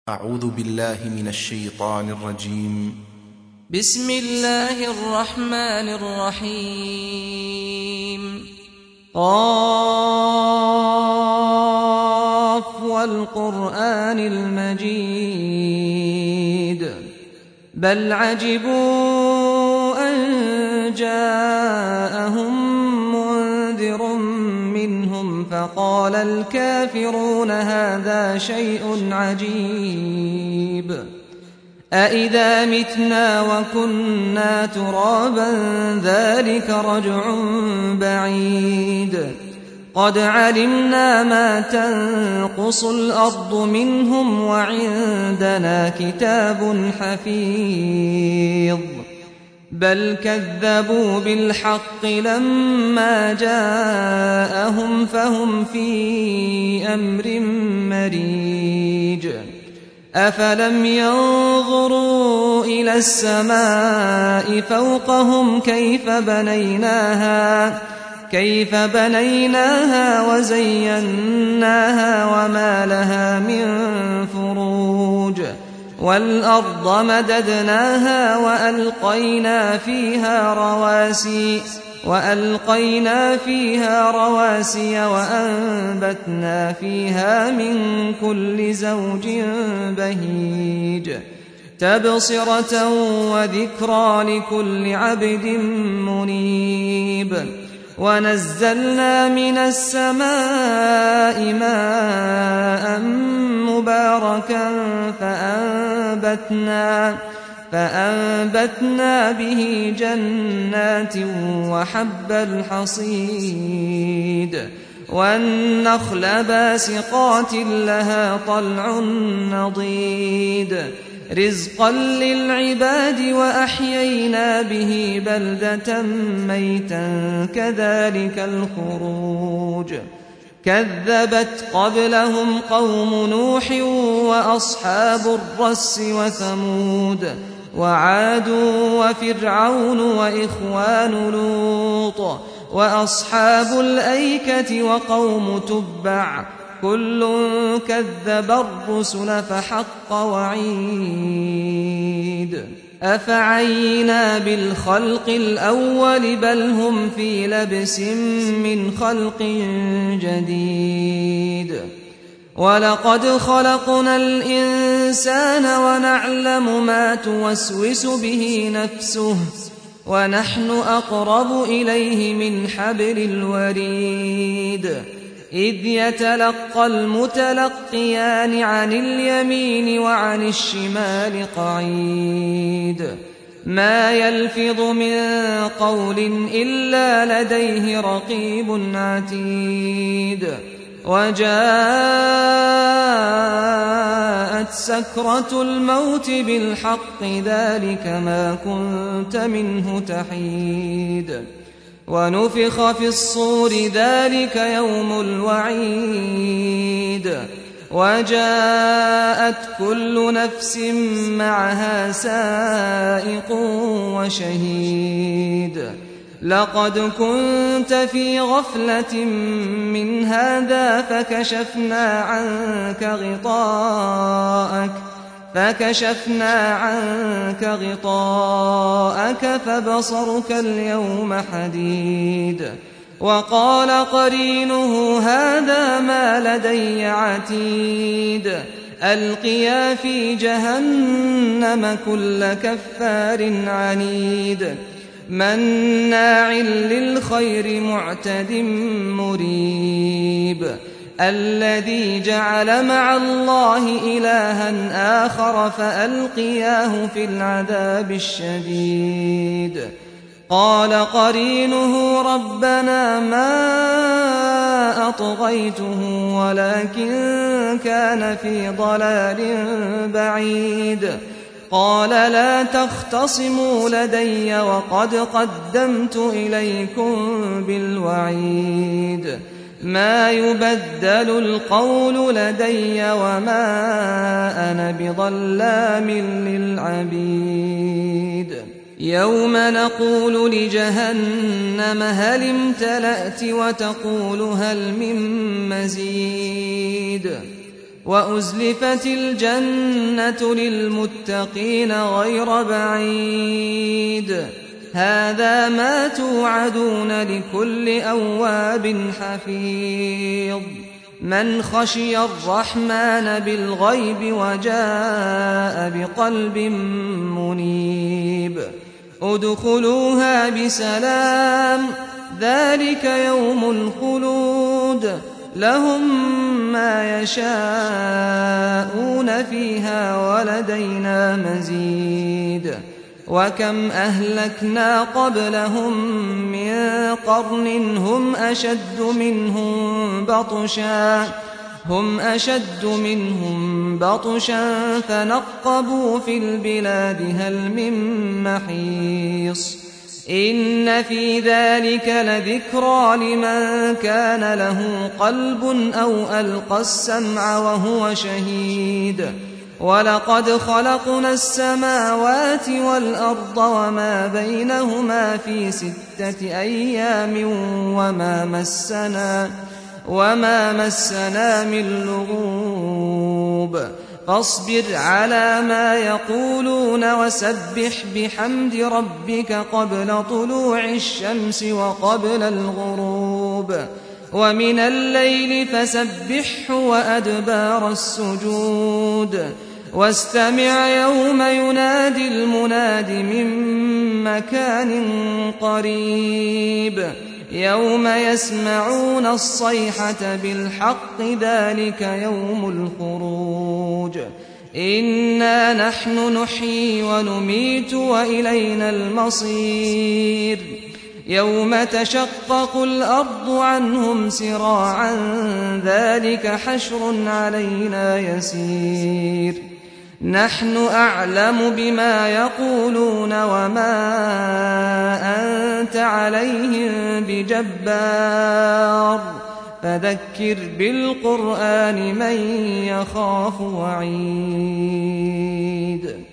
أعوذ بالله من الشيطان الرجيم. بسم الله الرحمن الرحيم. قاف والقرآن المجيد بل عجبوا أن جاءهم منذر منهم فقال الكافرون هذا شيء عجيب أإذا متنا وكنا ترابا ذلك رجع بعيد قد علمنا ما تنقص الأرض منهم وعندنا كتاب حفيظ بل كذبوا بالحق لما جاءهم فهم في أمر مريج أفلم ينظروا إلى السماء فوقهم كيف بنيناها وزيناها وما لها من فروج والأرض مددناها وألقينا فيها رواسي وأنبتنا فيها من كل زوج بهيج تبصرة وذكرى لكل عبد منيب ونزلنا من السماء ماء مباركا فأنبتنا به جنات وحب الحصيد والنخل باسقات لها طلع نضيد رزقا للعباد وأحيينا به بلدة ميتا كذلك الخروج كذبت قبلهم قوم نوح وأصحاب الرس وثمود وعاد وفرعون وإخوان لوط وأصحاب الأيكة وقوم تبع كل كذب الرسل فحق وعيد أفعينا بالخلق الأول بل هم في لبس من خلق جديد ولقد خلقنا الإنسان ونعلم ما توسوس به نفسه ونحن أقرب إليه من حبل الوريد إذ يتلقى المتلقيان عن اليمين وعن الشمال قعيد ما يلفظ من قول إلا لديه رقيب عتيد وجاءت سكرة الموت بالحق ذلك ما كنت منه تحيد ونفخ في الصور ذلك يوم الوعيد وجاءت كل نفس معها سائق وشهيد لقد كنت في غفلة من هذا فكشفنا عنك غطاءك فبصرك اليوم حديد وقال قرينه هذا ما لدي عتيد ألقيا في جهنم كل كفار عنيد مناع للخير معتد مريب الذي جعل مع الله إلها آخر فألقياه في العذاب الشديد قال قرينه ربنا ما أطغيته ولكن كان في ضلال بعيد قال لا تختصموا لدي وقد قدمت إليكم بالوعيد ما يبدل القول لدي وما أنا بظلام للعبيد يوم نقول لجهنم هل امتلأت وتقول هل من مزيد وأزلفت الجنة للمتقين غير بعيد هذا ما توعدون لكل أواب حفيظ من خشي الرحمن بالغيب وجاء بقلب منيب ادخلوها بسلام ذلك يوم الخلود لهم ما يشاءون فيها ولدينا مزيد وكم أهلكنا قبلهم من قرن هم أشد منهم بطشا فنقبوا في البلاد هل من محيص إن في ذلك لذكرى لمن كان له قلب أو ألقى السمع وهو شهيد ولقد خلقنا السماوات والأرض وما بينهما في 6 أيام وما مسنا من لغوب فاصبر على ما يقولون وسبح بحمد ربك قبل طلوع الشمس وقبل الغروب ومن الليل فسبحه وأدبار السجود واستمع يوم ينادي المناد من مكان قريب يوم يسمعون الصيحة بالحق ذلك يوم الخروج إنا نحن نحيي ونميت وإلينا المصير يوم تشقق الأرض عنهم سراعا ذلك حشر علينا يسير نحن أعلم بما يقولون وما أنت عليهم بجبار فذكر بالقرآن من يخاف وعيد